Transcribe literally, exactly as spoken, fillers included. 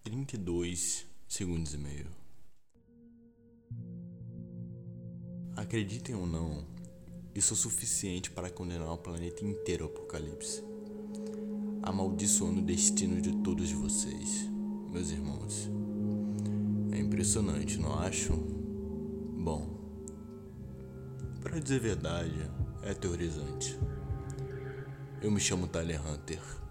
trinta e dois segundos e meio. Acreditem ou não, isso é o suficiente para condenar o planeta inteiro ao apocalipse, amaldiçoando o destino de todos vocês, meus irmãos. É impressionante, não acho? Bom, para dizer a verdade, é aterrorizante. Eu me chamo Tyler Hunter.